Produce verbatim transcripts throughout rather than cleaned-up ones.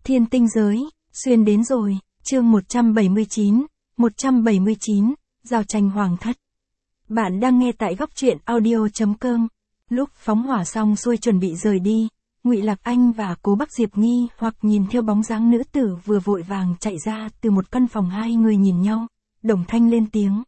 Thiên tinh giới, xuyên đến rồi, chương một trăm bảy mươi chín, một trăm bảy mươi chín, giao tranh hoàng thất. Bạn đang nghe tại góc truyện audio chấm com. Lúc phóng hỏa xong xuôi chuẩn bị rời đi, Ngụy Lạc Anh và Cố Bắc Diệp nghi hoặc nhìn theo bóng dáng nữ tử vừa vội vàng chạy ra từ một căn phòng, hai người nhìn nhau, đồng thanh lên tiếng.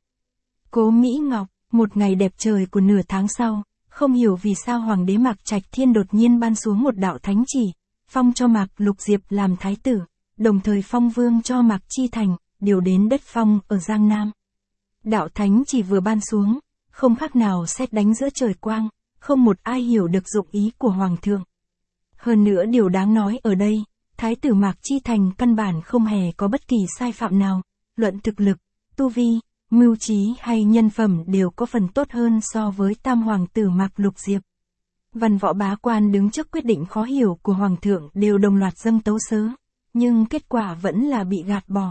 Cố Mỹ Ngọc, một ngày đẹp trời của nửa tháng sau, không hiểu vì sao Hoàng đế Mạc Trạch Thiên đột nhiên ban xuống một đạo thánh chỉ, phong cho Mạc Lục Diệp làm thái tử, đồng thời phong vương cho Mạc Chi Thành, điều đến đất phong ở Giang Nam. Đạo thánh chỉ vừa ban xuống, không khác nào sét đánh giữa trời quang, không một ai hiểu được dụng ý của Hoàng thượng. Hơn nữa điều đáng nói ở đây, thái tử Mạc Chi Thành căn bản không hề có bất kỳ sai phạm nào, luận thực lực, tu vi, mưu trí hay nhân phẩm đều có phần tốt hơn so với tam hoàng tử Mạc Lục Diệp. Văn võ bá quan đứng trước quyết định khó hiểu của Hoàng thượng đều đồng loạt dâng tấu sớ, nhưng kết quả vẫn là bị gạt bỏ.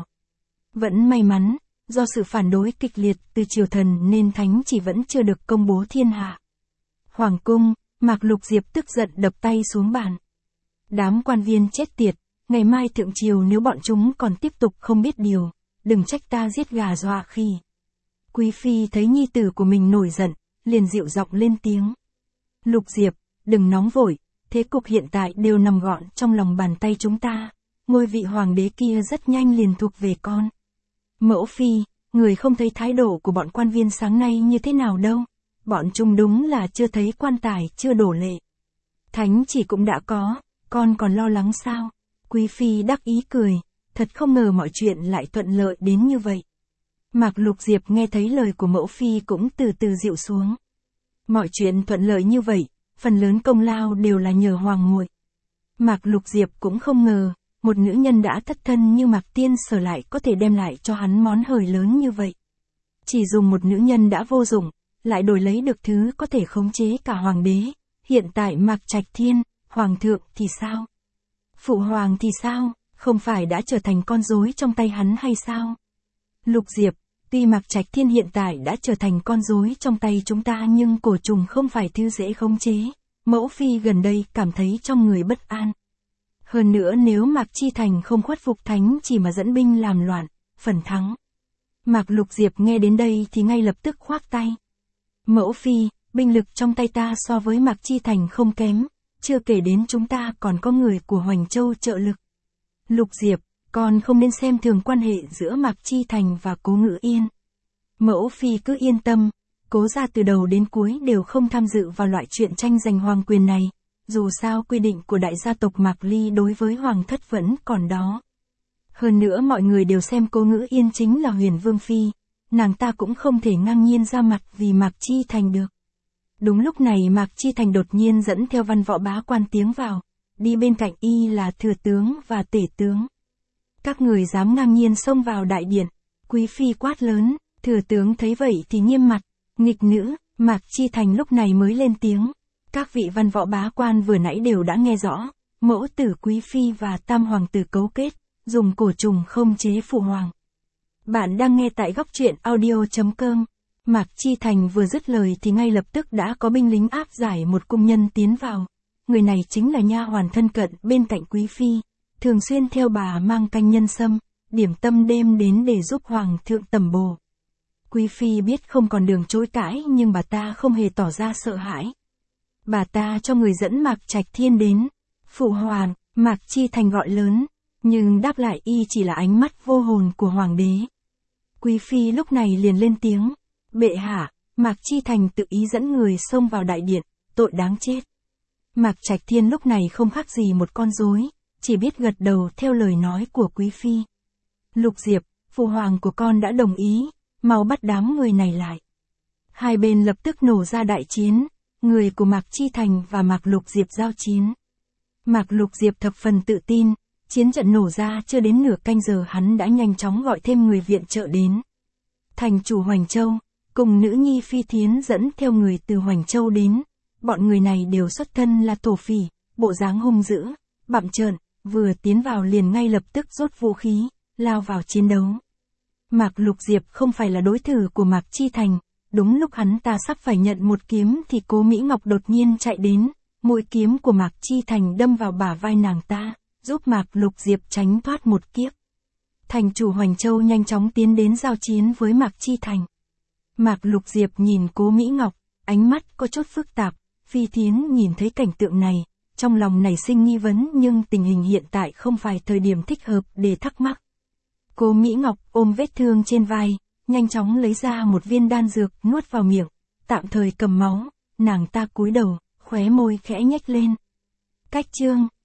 Vẫn may mắn, do sự phản đối kịch liệt từ triều thần nên thánh chỉ vẫn chưa được công bố thiên hạ. Hoàng cung, Mạc Lục Diệp tức giận đập tay xuống bàn. Đám quan viên chết tiệt, ngày mai thượng triều nếu bọn chúng còn tiếp tục không biết điều, đừng trách ta giết gà dọa khỉ. Quý phi thấy nhi tử của mình nổi giận, liền dịu giọng lên tiếng. Lục Diệp, đừng nóng vội, thế cục hiện tại đều nằm gọn trong lòng bàn tay chúng ta, ngôi vị hoàng đế kia rất nhanh liền thuộc về con. Mẫu phi, người không thấy thái độ của bọn quan viên sáng nay như thế nào đâu, bọn chúng đúng là chưa thấy quan tài chưa đổ lệ. Thánh chỉ cũng đã có, con còn lo lắng sao? Quý phi đắc ý cười, thật không ngờ mọi chuyện lại thuận lợi đến như vậy. Mạc Lục Diệp nghe thấy lời của mẫu phi cũng từ từ dịu xuống. Mọi chuyện thuận lợi như vậy, phần lớn công lao đều là nhờ hoàng muội. Mạc Lục Diệp cũng không ngờ, một nữ nhân đã thất thân như Mạc Tiên Sở lại có thể đem lại cho hắn món hời lớn như vậy. Chỉ dùng một nữ nhân đã vô dụng, lại đổi lấy được thứ có thể khống chế cả hoàng đế. Hiện tại Mạc Trạch Thiên, hoàng thượng thì sao? Phụ hoàng thì sao? Không phải đã trở thành con rối trong tay hắn hay sao? Lục Diệp, tuy Mạc Trạch Thiên hiện tại đã trở thành con rối trong tay chúng ta nhưng cổ trùng không phải thứ dễ khống chế. Mẫu phi gần đây cảm thấy trong người bất an. Hơn nữa nếu Mạc Chi Thành không khuất phục thánh chỉ mà dẫn binh làm loạn, phần thắng. Mạc Lục Diệp nghe đến đây thì ngay lập tức khoác tay. Mẫu phi, binh lực trong tay ta so với Mạc Chi Thành không kém, chưa kể đến chúng ta còn có người của Hoành Châu trợ lực. Lục Diệp, con không nên xem thường quan hệ giữa Mạc Chi Thành và Cố Ngữ Yên. Mẫu phi cứ yên tâm, Cố gia từ đầu đến cuối đều không tham dự vào loại chuyện tranh giành hoàng quyền này, dù sao quy định của đại gia tộc Mạc Ly đối với hoàng thất vẫn còn đó. Hơn nữa mọi người đều xem Cố Ngữ Yên chính là Huyền Vương phi, nàng ta cũng không thể ngang nhiên ra mặt vì Mạc Chi Thành được. Đúng lúc này Mạc Chi Thành đột nhiên dẫn theo văn võ bá quan tiến vào, đi bên cạnh y là thừa tướng và tể tướng. Các người dám ngang nhiên xông vào đại điện, quý phi quát lớn, thừa tướng thấy vậy thì nghiêm mặt, nghịch nữ. Mạc Chi Thành lúc này mới lên tiếng. Các vị văn võ bá quan vừa nãy đều đã nghe rõ, mẫu tử quý phi và tam hoàng tử cấu kết, dùng cổ trùng không chế phụ hoàng. Bạn đang nghe tại góc truyện audio chấm com. Mạc Chi Thành vừa dứt lời thì ngay lập tức đã có binh lính áp giải một cung nhân tiến vào. Người này chính là nha hoàn thân cận bên cạnh quý phi, thường xuyên theo bà mang canh nhân sâm, điểm tâm đêm đến để giúp hoàng thượng tẩm bổ. Quý phi biết không còn đường chối cãi nhưng bà ta không hề tỏ ra sợ hãi. Bà ta cho người dẫn Mạc Trạch Thiên đến. Phụ hoàng, Mạc Chi Thành gọi lớn, nhưng đáp lại y chỉ là ánh mắt vô hồn của hoàng đế. Quý phi lúc này liền lên tiếng. Bệ hạ, Mạc Chi Thành tự ý dẫn người xông vào đại điện, tội đáng chết. Mạc Trạch Thiên lúc này không khác gì một con rối, chỉ biết gật đầu theo lời nói của quý phi. Lục Diệp, phụ hoàng của con đã đồng ý, mau bắt đám người này lại. Hai bên lập tức nổ ra đại chiến, người của Mạc Chi Thành và Mạc Lục Diệp giao chiến. Mạc Lục Diệp thập phần tự tin, chiến trận nổ ra chưa đến nửa canh giờ hắn đã nhanh chóng gọi thêm người viện trợ đến. Thành chủ Hoành Châu, cùng nữ nhi Phi Thiến dẫn theo người từ Hoành Châu đến, bọn người này đều xuất thân là thổ phỉ, bộ dáng hung dữ, bặm trợn, vừa tiến vào liền ngay lập tức rút vũ khí, lao vào chiến đấu. Mạc Lục Diệp không phải là đối thủ của Mạc Chi Thành, đúng lúc hắn ta sắp phải nhận một kiếm thì Cố Mỹ Ngọc đột nhiên chạy đến, mũi kiếm của Mạc Chi Thành đâm vào bả vai nàng ta, giúp Mạc Lục Diệp tránh thoát một kiếp. Thành chủ Hoành Châu nhanh chóng tiến đến giao chiến với Mạc Chi Thành. Mạc Lục Diệp nhìn Cố Mỹ Ngọc, ánh mắt có chút phức tạp. Phi Thiến nhìn thấy cảnh tượng này, trong lòng nảy sinh nghi vấn nhưng tình hình hiện tại không phải thời điểm thích hợp để thắc mắc. Cố Mỹ Ngọc ôm vết thương trên vai, nhanh chóng lấy ra một viên đan dược nuốt vào miệng, tạm thời cầm máu, nàng ta cúi đầu, khóe môi khẽ nhếch lên. Cách chương